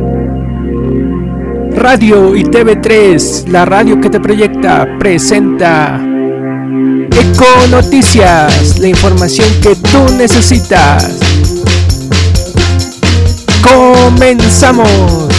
Radio y TV3, la radio que te proyecta, presenta Eco Noticias, la información que tú necesitas. ¡Comenzamos!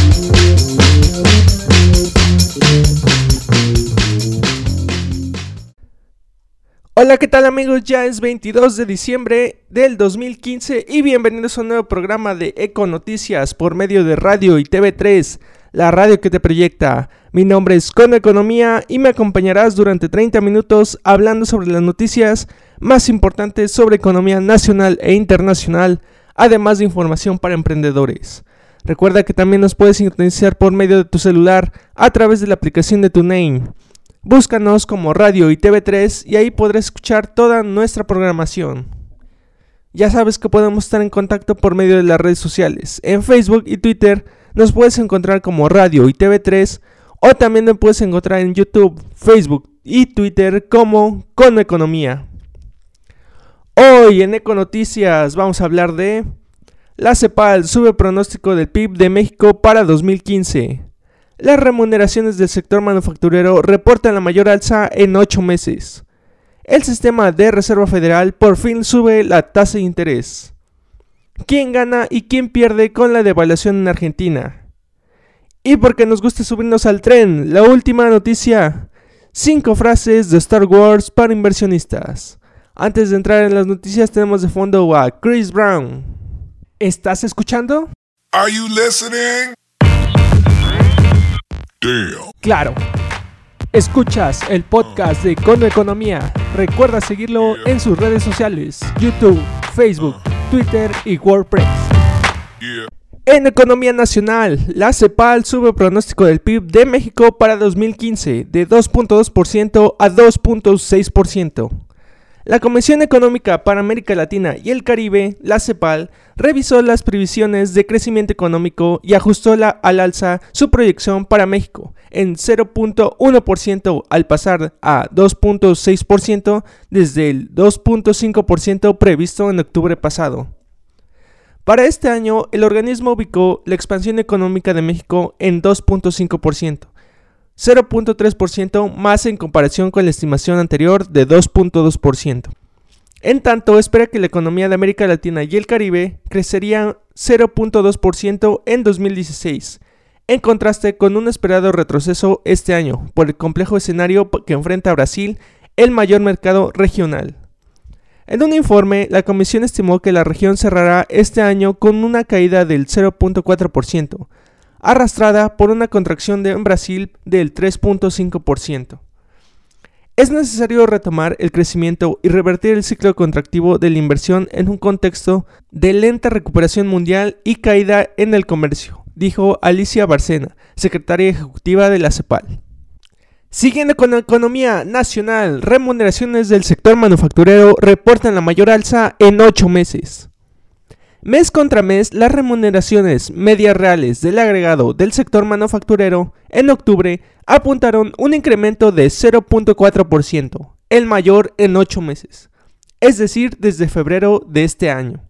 Hola, ¿qué tal amigos? Ya es 22 de diciembre del 2015 y bienvenidos a un nuevo programa de Eco Noticias por medio de Radio y TV3, la radio que te proyecta. Mi nombre es Cono Economía y me acompañarás durante 30 minutos hablando sobre las noticias más importantes sobre economía nacional e internacional, además de información para emprendedores. Recuerda que también nos puedes sintonizar por medio de tu celular a través de la aplicación de TuneIn. Búscanos como Radio y TV3 y ahí podrás escuchar toda nuestra programación. Ya sabes que podemos estar en contacto por medio de las redes sociales. En Facebook y Twitter nos puedes encontrar como Radio y TV3 o también nos puedes encontrar en YouTube, Facebook y Twitter como Cono Economía. Hoy en Eco Noticias vamos a hablar de la CEPAL sube pronóstico del PIB de México para 2015. Las remuneraciones del sector manufacturero reportan la mayor alza en 8 meses. El sistema de Reserva Federal por fin sube la tasa de interés. ¿Quién gana y quién pierde con la devaluación en Argentina? Y porque nos gusta subirnos al tren, la última noticia: 5 frases de Star Wars para inversionistas. Antes de entrar en las noticias tenemos de fondo a Chris Brown. ¿Estás escuchando? Are you listening? Damn. Claro. Escuchas el podcast de Cono Economía. Recuerda seguirlo en sus redes sociales: YouTube, Facebook, Twitter y WordPress. En economía nacional, la CEPAL sube pronóstico del PIB de México para 2015 de 2.2% a 2.6%. La Comisión Económica para América Latina y el Caribe, la CEPAL, revisó las previsiones de crecimiento económico y ajustó al alza su proyección para México en 0.1% al pasar a 2.6% desde el 2.5% previsto en octubre pasado. Para este año, el organismo ubicó la expansión económica de México en 2.5%. 0.3% más en comparación con la estimación anterior de 2.2%. En tanto, espera que la economía de América Latina y el Caribe crecería 0.2% en 2016, en contraste con un esperado retroceso este año por el complejo escenario que enfrenta a Brasil, el mayor mercado regional. En un informe, la comisión estimó que la región cerrará este año con una caída del 0.4%, arrastrada por una contracción en Brasil del 3.5%. Es necesario retomar el crecimiento y revertir el ciclo contractivo de la inversión en un contexto de lenta recuperación mundial y caída en el comercio, dijo Alicia Bárcena, secretaria ejecutiva de la CEPAL. Siguiendo con la economía nacional, remuneraciones del sector manufacturero reportan la mayor alza en 8 meses. Mes contra mes, las remuneraciones medias reales del agregado del sector manufacturero en octubre apuntaron un incremento de 0.4%, el mayor en 8 meses, es decir, desde febrero de este año.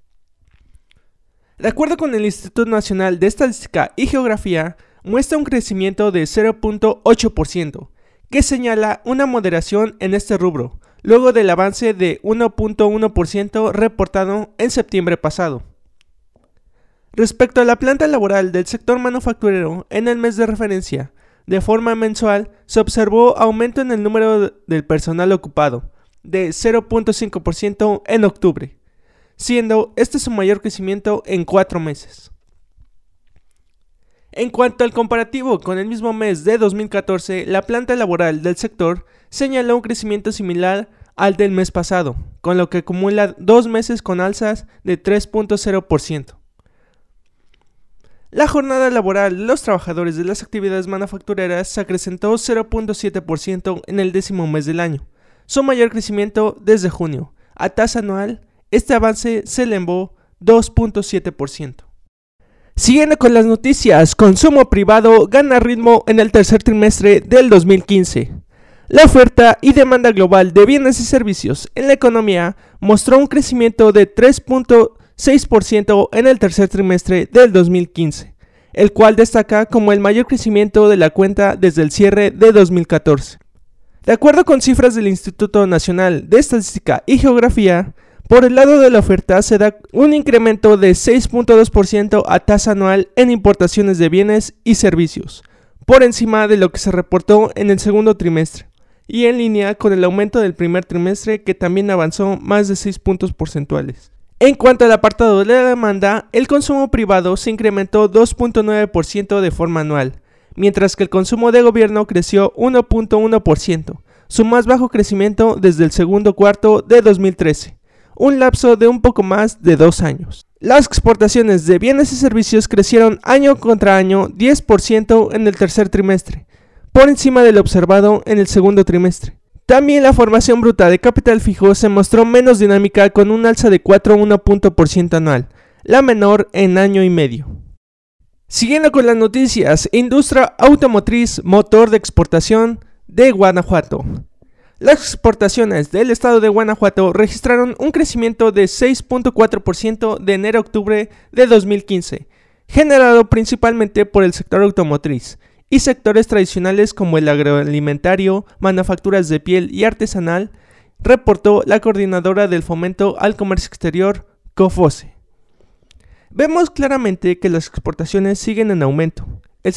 De acuerdo con el Instituto Nacional de Estadística y Geografía, muestra un crecimiento de 0.8%, que señala una moderación en este rubro, luego del avance de 1.1% reportado en septiembre pasado. Respecto a la planta laboral del sector manufacturero, en el mes de referencia, de forma mensual, se observó aumento en el número del personal ocupado, de 0.5% en octubre, siendo este su mayor crecimiento en 4 meses. En cuanto al comparativo con el mismo mes de 2014, la planta laboral del sector señaló un crecimiento similar al del mes pasado, con lo que acumula 2 meses con alzas de 3.0%. La jornada laboral de los trabajadores de las actividades manufactureras se acrecentó 0.7% en el 10º mes del año, su mayor crecimiento desde junio. A tasa anual, este avance se elevó 2.7%. Siguiendo con las noticias, consumo privado gana ritmo en el tercer trimestre del 2015. La oferta y demanda global de bienes y servicios en la economía mostró un crecimiento de 3.6% en el tercer trimestre del 2015, el cual destaca como el mayor crecimiento de la cuenta desde el cierre de 2014. De acuerdo con cifras del Instituto Nacional de Estadística y Geografía, por el lado de la oferta se da un incremento de 6.2% a tasa anual en importaciones de bienes y servicios, por encima de lo que se reportó en el segundo trimestre, y en línea con el aumento del primer trimestre, que también avanzó más de 6 puntos porcentuales. En cuanto al apartado de la demanda, el consumo privado se incrementó 2.9% de forma anual, mientras que el consumo de gobierno creció 1.1%, su más bajo crecimiento desde el segundo cuarto de 2013, un lapso de un poco más de 2 años. Las exportaciones de bienes y servicios crecieron año contra año 10% en el tercer trimestre, por encima de lo observado en el segundo trimestre. También la formación bruta de capital fijo se mostró menos dinámica, con un alza de 4.1 punto por ciento anual, la menor en año y medio. Siguiendo con las noticias, industria automotriz, motor de exportación de Guanajuato. Las exportaciones del estado de Guanajuato registraron un crecimiento de 6.4% de enero a octubre de 2015, generado principalmente por el sector automotriz y sectores tradicionales como el agroalimentario, manufacturas de piel y artesanal, reportó la coordinadora del Fomento al Comercio Exterior, COFOCE. Vemos claramente que las exportaciones siguen en aumento. El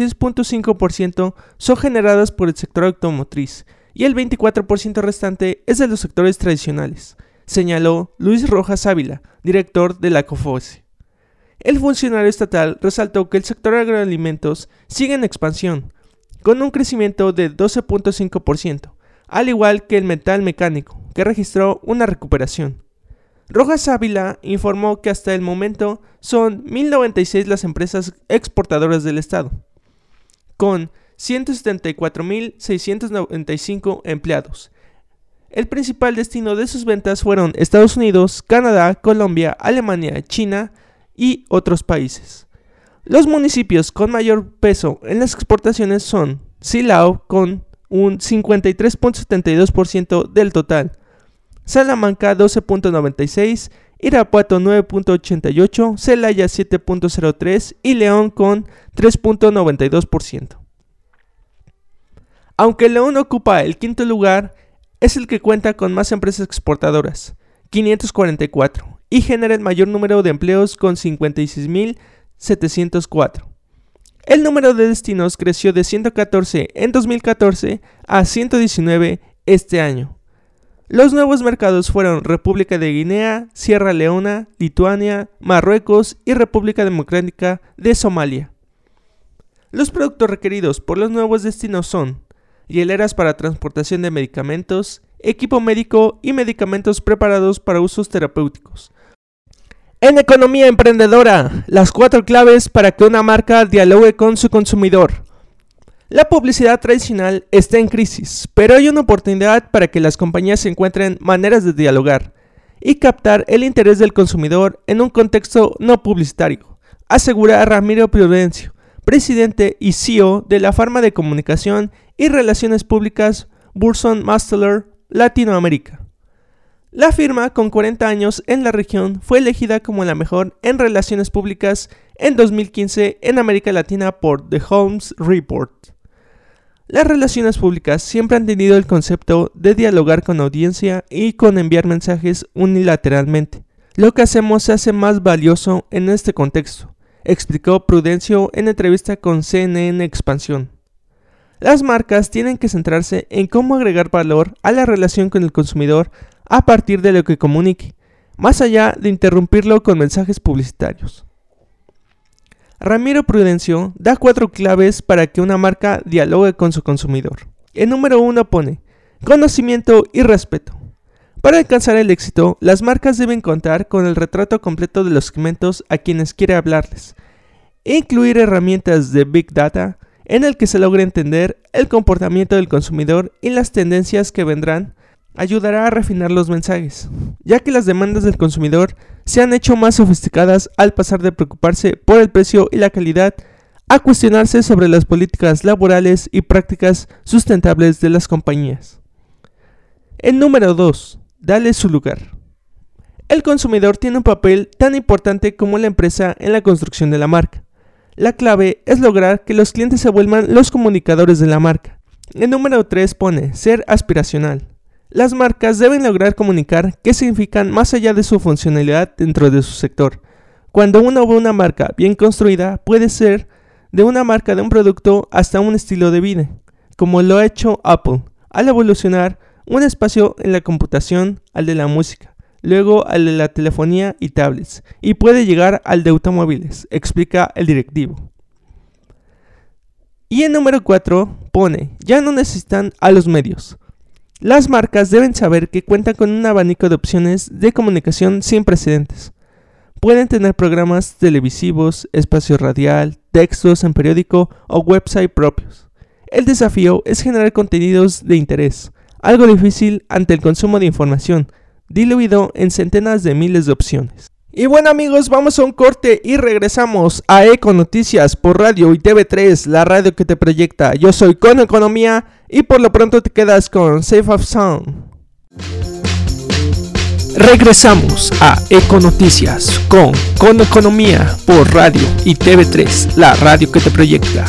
76.5% son generadas por el sector automotriz y el 24% restante es de los sectores tradicionales, señaló Luis Rojas Ávila, director de la COFOCE. El funcionario estatal resaltó que el sector agroalimentos sigue en expansión, con un crecimiento de 12.5%, al igual que el metal mecánico, que registró una recuperación. Rojas Ávila informó que hasta el momento son 1.096 las empresas exportadoras del estado, con 174.695 empleados. El principal destino de sus ventas fueron Estados Unidos, Canadá, Colombia, Alemania, China y otros países. Los municipios con mayor peso en las exportaciones son Silao, con un 53.72% del total, Salamanca 12.96%, Irapuato 9.88%, Celaya 7.03% y León con 3.92%. Aunque León ocupa el quinto lugar, es el que cuenta con más empresas exportadoras, 544, y genera el mayor número de empleos con 56.704. El número de destinos creció de 114 en 2014 a 119 este año. Los nuevos mercados fueron República de Guinea, Sierra Leona, Lituania, Marruecos y República Democrática de Somalia. Los productos requeridos por los nuevos destinos son hieleras para transportación de medicamentos, equipo médico y medicamentos preparados para usos terapéuticos. En economía emprendedora, las 4 claves para que una marca dialogue con su consumidor. La publicidad tradicional está en crisis, pero hay una oportunidad para que las compañías encuentren maneras de dialogar y captar el interés del consumidor en un contexto no publicitario, asegura Ramiro Prudencio, presidente y CEO de la Farma de Comunicación y Relaciones Públicas Burson Marsteller Latinoamérica. La firma, con 40 años en la región, fue elegida como la mejor en relaciones públicas en 2015 en América Latina por The Holmes Report. Las relaciones públicas siempre han tenido el concepto de dialogar con audiencia y con enviar mensajes unilateralmente. Lo que hacemos se hace más valioso en este contexto, explicó Prudencio en entrevista con CNN Expansión. Las marcas tienen que centrarse en cómo agregar valor a la relación con el consumidor a partir de lo que comunique, más allá de interrumpirlo con mensajes publicitarios. Ramiro Prudencio da 4 claves para que una marca dialogue con su consumidor. El número 1 pone conocimiento y respeto. Para alcanzar el éxito, las marcas deben contar con el retrato completo de los segmentos a quienes quiere hablarles, e incluir herramientas de Big Data en el que se logre entender el comportamiento del consumidor y las tendencias que vendrán. Ayudará a refinar los mensajes, ya que las demandas del consumidor se han hecho más sofisticadas al pasar de preocuparse por el precio y la calidad a cuestionarse sobre las políticas laborales y prácticas sustentables de las compañías. El número 2. Dale su lugar. El consumidor tiene un papel tan importante como la empresa en la construcción de la marca. La clave es lograr que los clientes se vuelvan los comunicadores de la marca. El número 3 pone ser aspiracional. Las marcas deben lograr comunicar qué significan más allá de su funcionalidad dentro de su sector. Cuando uno ve una marca bien construida, puede ser de una marca de un producto hasta un estilo de vida, como lo ha hecho Apple, al evolucionar un espacio en la computación al de la música, luego al de la telefonía y tablets, y puede llegar al de automóviles, explica el directivo. Y en número 4 pone, ya no necesitan a los medios. Las marcas deben saber que cuentan con un abanico de opciones de comunicación sin precedentes. Pueden tener programas televisivos, espacio radial, textos en periódico o website propios. El desafío es generar contenidos de interés, algo difícil ante el consumo de información, diluido en centenas de miles de opciones. Y bueno amigos, vamos a un corte y regresamos a Eco Noticias por Radio y TV3, la radio que te proyecta. Yo soy Cono Economía y por lo pronto te quedas con Safe of Sound. Regresamos a Eco Noticias con Cono Economía por Radio y TV3, la radio que te proyecta.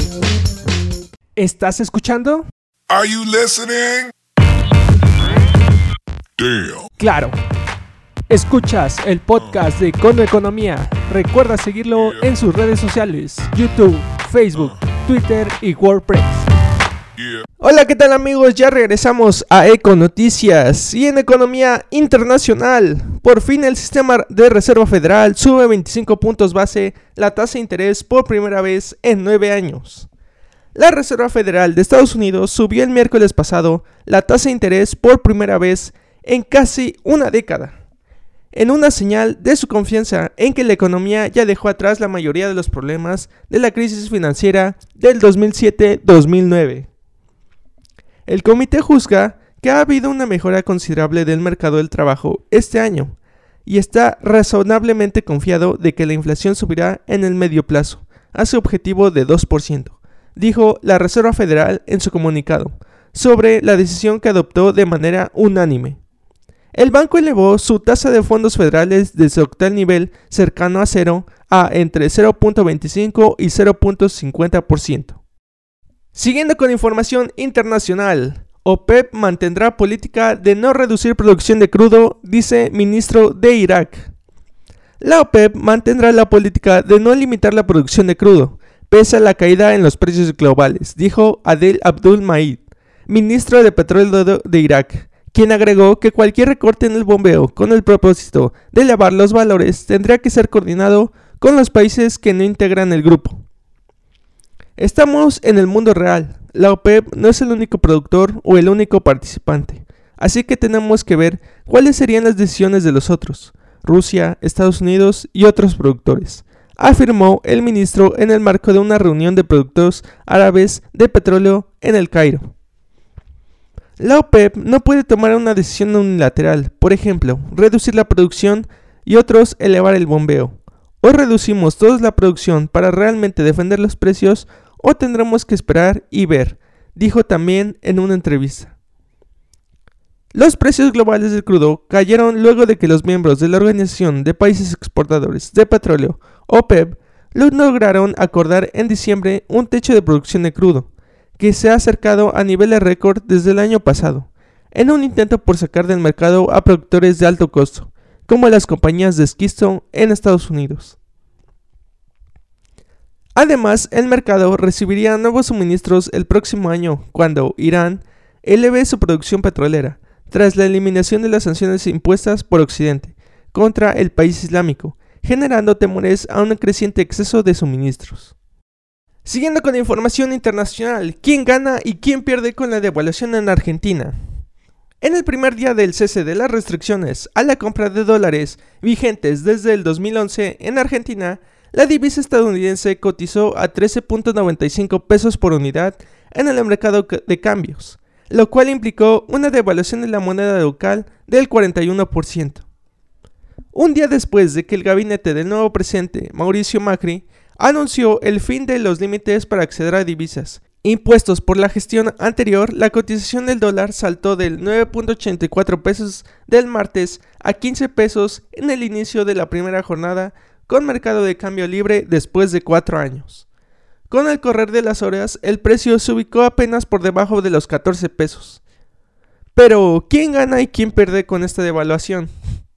¿Estás escuchando? Are you listening? Damn. Claro. Escuchas el podcast de Cono Economía. Recuerda seguirlo en sus redes sociales, YouTube, Facebook, Twitter y WordPress. Yeah. Hola, ¿qué tal amigos? Ya regresamos a Eco Noticias y en economía internacional. Por fin el sistema de Reserva Federal sube 25 puntos base la tasa de interés por primera vez en 9 años. La Reserva Federal de Estados Unidos subió el miércoles pasado la tasa de interés por primera vez en casi una década, en una señal de su confianza en que la economía ya dejó atrás la mayoría de los problemas de la crisis financiera del 2007-2009. El comité juzga que ha habido una mejora considerable del mercado del trabajo este año y está razonablemente confiado de que la inflación subirá en el medio plazo a su objetivo de 2%, dijo la Reserva Federal en su comunicado sobre la decisión que adoptó de manera unánime. El banco elevó su tasa de fondos federales desde su actual nivel cercano a cero a entre 0.25 y 0.50%. Siguiendo con información internacional, OPEP mantendrá política de no reducir producción de crudo, dice ministro de Irak. La OPEP mantendrá la política de no limitar la producción de crudo, pese a la caída en los precios globales, dijo Adel Abdul Mahdi, ministro de Petróleo de Irak, quien agregó que cualquier recorte en el bombeo con el propósito de elevar los valores tendría que ser coordinado con los países que no integran el grupo. Estamos en el mundo real. La OPEP no es el único productor o el único participante, así que tenemos que ver cuáles serían las decisiones de los otros, Rusia, Estados Unidos y otros productores, afirmó el ministro en el marco de una reunión de productores árabes de petróleo en El Cairo. La OPEP no puede tomar una decisión unilateral, por ejemplo, reducir la producción y otros elevar el bombeo. O reducimos toda la producción para realmente defender los precios o tendremos que esperar y ver, dijo también en una entrevista. Los precios globales del crudo cayeron luego de que los miembros de la Organización de Países Exportadores de Petróleo, OPEP, lograron acordar en diciembre un techo de producción de crudo, que se ha acercado a niveles récord desde el año pasado, en un intento por sacar del mercado a productores de alto costo, como las compañías de esquisto en Estados Unidos. Además, el mercado recibiría nuevos suministros el próximo año, cuando Irán eleve su producción petrolera, tras la eliminación de las sanciones impuestas por Occidente contra el país islámico, generando temores a un creciente exceso de suministros. Siguiendo con la información internacional, ¿quién gana y quién pierde con la devaluación en Argentina? En el primer día del cese de las restricciones a la compra de dólares vigentes desde el 2011 en Argentina, la divisa estadounidense cotizó a 13.95 pesos por unidad en el mercado de cambios, lo cual implicó una devaluación de la moneda local del 41%. Un día después de que el gabinete del nuevo presidente, Mauricio Macri, anunció el fin de los límites para acceder a divisas impuestos por la gestión anterior, la cotización del dólar saltó del 9.84 pesos del martes a 15 pesos en el inicio de la primera jornada, con mercado de cambio libre después de 4 años. Con el correr de las horas, el precio se ubicó apenas por debajo de los 14 pesos. Pero, ¿quién gana y quién pierde con esta devaluación?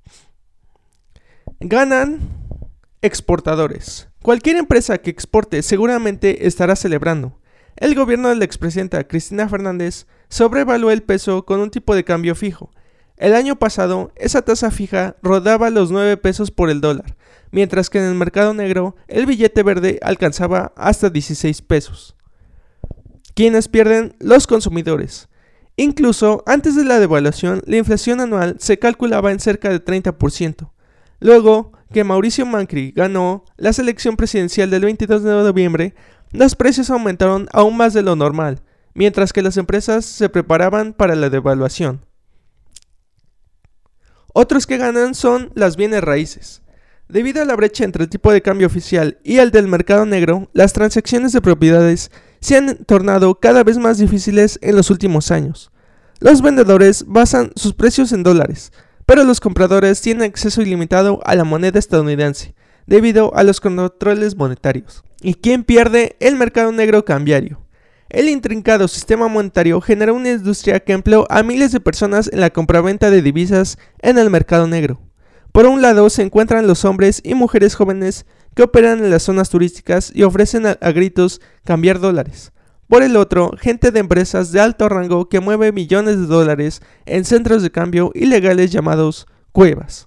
Ganan exportadores. Cualquier empresa que exporte seguramente estará celebrando. El gobierno de la expresidenta Cristina Fernández sobrevaluó el peso con un tipo de cambio fijo. El año pasado, esa tasa fija rodaba los 9 pesos por el dólar, mientras que en el mercado negro, el billete verde alcanzaba hasta 16 pesos. ¿Quiénes pierden? Los consumidores. Incluso antes de la devaluación, la inflación anual se calculaba en cerca de 30%. Luego que Mauricio Macri ganó la elección presidencial del 22 de noviembre, los precios aumentaron aún más de lo normal, mientras que las empresas se preparaban para la devaluación. Otros que ganan son las bienes raíces. Debido a la brecha entre el tipo de cambio oficial y el del mercado negro, las transacciones de propiedades se han tornado cada vez más difíciles en los últimos años. Los vendedores basan sus precios en dólares, pero los compradores tienen acceso ilimitado a la moneda estadounidense, debido a los controles monetarios. ¿Y quién pierde? El mercado negro cambiario. El intrincado sistema monetario generó una industria que empleó a miles de personas en la compraventa de divisas en el mercado negro. Por un lado se encuentran los hombres y mujeres jóvenes que operan en las zonas turísticas y ofrecen a gritos cambiar dólares. Por el otro, gente de empresas de alto rango que mueve millones de dólares en centros de cambio ilegales llamados cuevas.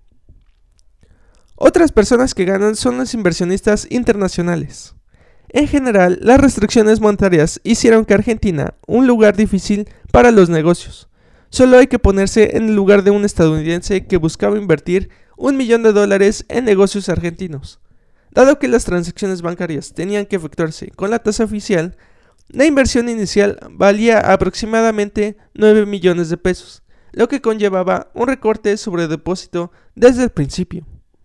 Otras personas que ganan son los inversionistas internacionales. En general, las restricciones monetarias hicieron que Argentina un lugar difícil para los negocios. Solo hay que ponerse en el lugar de un estadounidense que buscaba invertir $1 millón en negocios argentinos. Dado que las transacciones bancarias tenían que efectuarse con la tasa oficial, la inversión inicial valía aproximadamente 9 millones de pesos, lo que conllevaba un recorte sobre depósito desde el principio.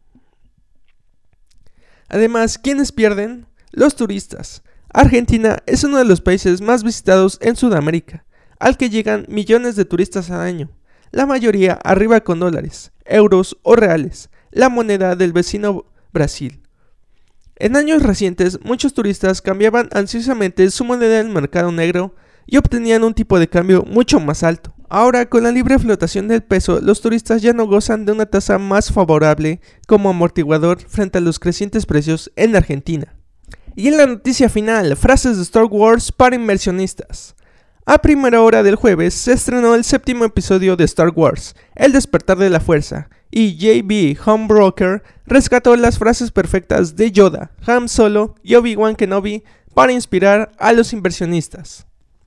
Además, ¿quiénes pierden? Los turistas. Argentina es uno de los países más visitados en Sudamérica, al que llegan millones de turistas al año, la mayoría arriba con dólares, euros o reales, la moneda del vecino Brasil. En años recientes, muchos turistas cambiaban ansiosamente su moneda en el mercado negro y obtenían un tipo de cambio mucho más alto. Ahora, con la libre flotación del peso, los turistas ya no gozan de una tasa más favorable como amortiguador frente a los crecientes precios en Argentina. Y en la noticia final, frases de Star Wars para inversionistas. A primera hora del jueves se estrenó el 7º episodio de Star Wars, El despertar de la fuerza, y J.B. Homebroker rescató las frases perfectas de Yoda, Han Solo y Obi-Wan Kenobi para inspirar a los inversionistas.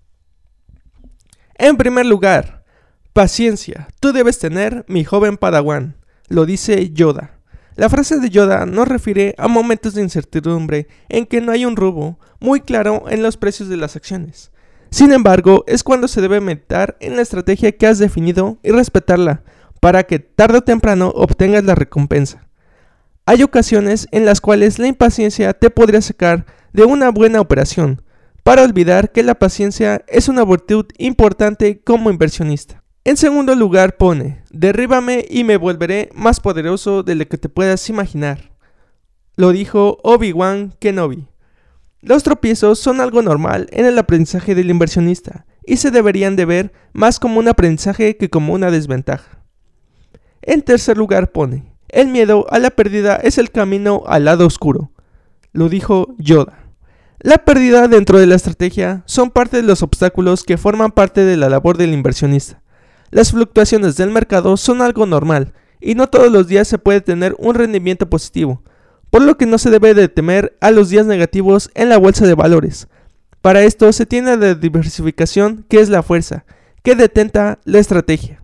En primer lugar, paciencia, tú debes tener, mi joven Padawan, lo dice Yoda. La frase de Yoda nos refiere a momentos de incertidumbre en que no hay un rumbo muy claro en los precios de las acciones. Sin embargo, es cuando se debe meditar en la estrategia que has definido y respetarla para que tarde o temprano obtengas la recompensa. Hay ocasiones en las cuales la impaciencia te podría sacar de una buena operación, para olvidar que la paciencia es una virtud importante como inversionista. En segundo lugar pone, derríbame y me volveré más poderoso de lo que te puedas imaginar. Lo dijo Obi-Wan Kenobi. Los tropiezos son algo normal en el aprendizaje del inversionista y se deberían de ver más como un aprendizaje que como una desventaja. En tercer lugar pone, el miedo a la pérdida es el camino al lado oscuro. Lo dijo Yoda. La pérdida dentro de la estrategia son parte de los obstáculos que forman parte de la labor del inversionista. Las fluctuaciones del mercado son algo normal y no todos los días se puede tener un rendimiento positivo, por lo que no se debe de temer a los días negativos en la bolsa de valores. Para esto se tiene la diversificación, que es la fuerza, que detenta la estrategia.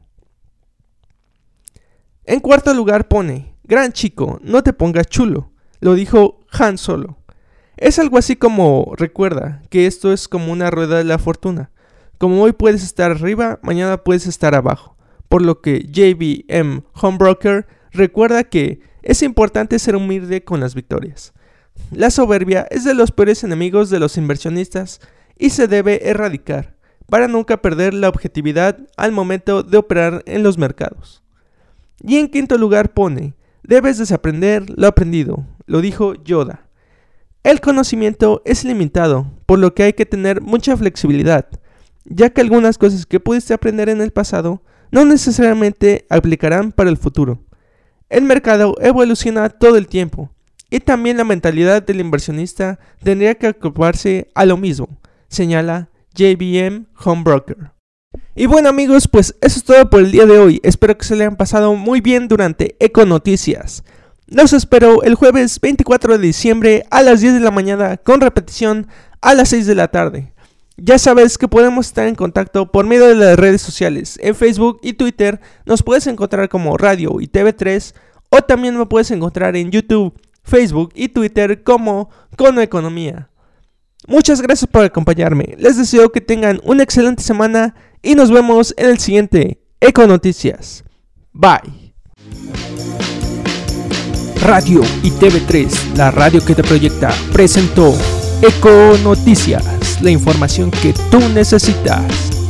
En cuarto lugar pone, gran chico, no te pongas chulo, lo dijo Han Solo. Es algo así como, recuerda que esto es como una rueda de la fortuna. Como hoy puedes estar arriba, mañana puedes estar abajo. Por lo que J.B.M. Homebroker recuerda que es importante ser humilde con las victorias. La soberbia es de los peores enemigos de los inversionistas y se debe erradicar para nunca perder la objetividad al momento de operar en los mercados. Y en quinto lugar pone, Debes desaprender lo aprendido, lo dijo Yoda. El conocimiento es limitado, por lo que hay que tener mucha flexibilidad, ya que algunas cosas que pudiste aprender en el pasado no necesariamente aplicarán para el futuro. El mercado evoluciona todo el tiempo, y también la mentalidad del inversionista tendría que acoplarse a lo mismo, señala JBM Homebroker. Y bueno amigos, pues eso es todo por el día de hoy. Espero que se le hayan pasado muy bien durante Econoticias. Los espero el jueves 24 de diciembre a las 10 de la mañana con repetición a las 6 de la tarde. Ya sabes que podemos estar en contacto por medio de las redes sociales. En Facebook y Twitter nos puedes encontrar como Radio y TV3, o también me puedes encontrar en YouTube, Facebook y Twitter como Cono Economía. Muchas gracias por acompañarme. Les deseo que tengan una excelente semana y nos vemos en el siguiente Econoticias. Bye. Radio y TV3, la radio que te proyecta, presentó Econoticias, la información que tú necesitas.